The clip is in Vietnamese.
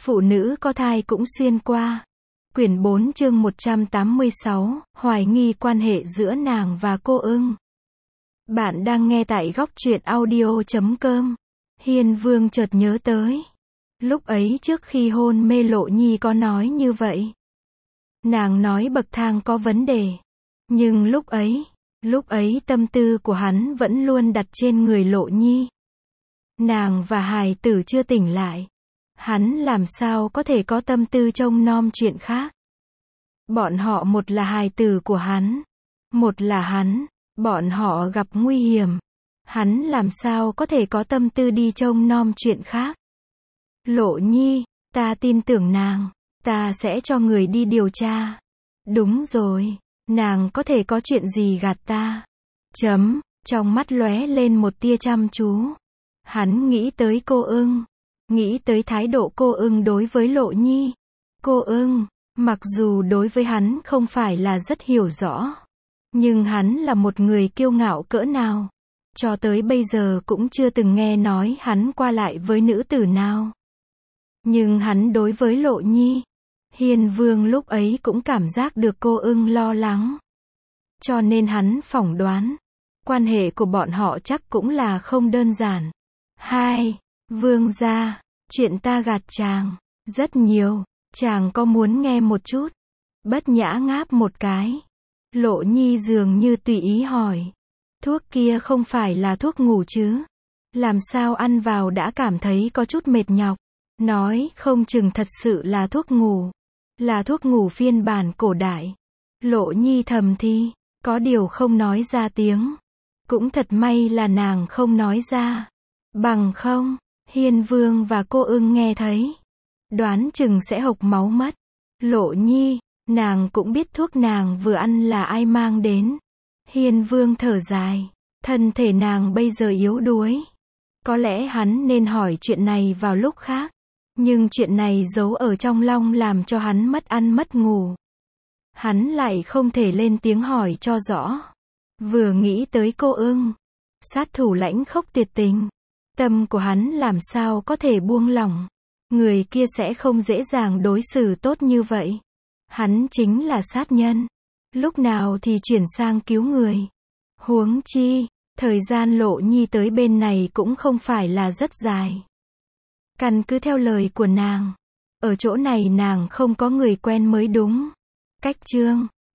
Phụ nữ có thai cũng xuyên qua. Quyển 4 chương 186, hoài nghi quan hệ giữa nàng và cô ưng. Bạn đang nghe tại góc truyện audio.com. Hiên Vương chợt nhớ tới. Lúc ấy trước khi hôn mê Lộ Nhi có nói như vậy. Nàng nói bậc thang có vấn đề. Nhưng lúc ấy tâm tư của hắn vẫn luôn đặt trên người Lộ Nhi. Nàng và hài tử chưa tỉnh lại. Hắn làm sao có thể có tâm tư trông nom chuyện khác. Bọn họ một là hài tử của hắn, một là hắn, bọn họ gặp nguy hiểm. Hắn làm sao có thể có tâm tư đi trông nom chuyện khác. Lộ Nhi, ta tin tưởng nàng, ta sẽ cho người đi điều tra. Đúng rồi, nàng có thể có chuyện gì gạt ta. Trong mắt lóe lên một tia chăm chú. Hắn nghĩ tới cô ưng. Nghĩ tới thái độ cô ưng đối với Lộ Nhi. Cô ưng, mặc dù đối với hắn không phải là rất hiểu rõ, nhưng hắn là một người kiêu ngạo cỡ nào. Cho tới bây giờ cũng chưa từng nghe nói hắn qua lại với nữ tử nào. Nhưng hắn đối với Lộ Nhi, Hiên Vương lúc ấy cũng cảm giác được cô ưng lo lắng. Cho nên hắn phỏng đoán, quan hệ của bọn họ chắc cũng là không đơn giản. Vương gia, chuyện ta gạt chàng rất nhiều, chàng có muốn nghe một chút? Bất nhã ngáp một cái. Lộ Nhi dường như tùy ý hỏi. Thuốc kia không phải là thuốc ngủ chứ? Làm sao ăn vào đã cảm thấy có chút mệt nhọc? Nói không chừng thật sự là thuốc ngủ. Là thuốc ngủ phiên bản cổ đại. Lộ Nhi thầm thì, có điều không nói ra tiếng. Cũng thật may là nàng không nói ra. Bằng không, Hiên Vương và cô ưng nghe thấy, đoán chừng sẽ hộc máu mất. Lộ Nhi, nàng cũng biết thuốc nàng vừa ăn là ai mang đến. Hiên Vương thở dài, thân thể nàng bây giờ yếu đuối. Có lẽ hắn nên hỏi chuyện này vào lúc khác. Nhưng chuyện này giấu ở trong lòng làm cho hắn mất ăn mất ngủ. Hắn lại không thể lên tiếng hỏi cho rõ. Vừa nghĩ tới cô ưng, sát thủ lãnh khốc tuyệt tình, tâm của hắn làm sao có thể buông lỏng. Người kia sẽ không dễ dàng đối xử tốt như vậy. Hắn chính là sát nhân. Lúc nào thì chuyển sang cứu người. Huống chi, thời gian Lộ Nhi tới bên này cũng không phải là rất dài. Căn cứ theo lời của nàng, ở chỗ này nàng không có người quen mới đúng. Cách chương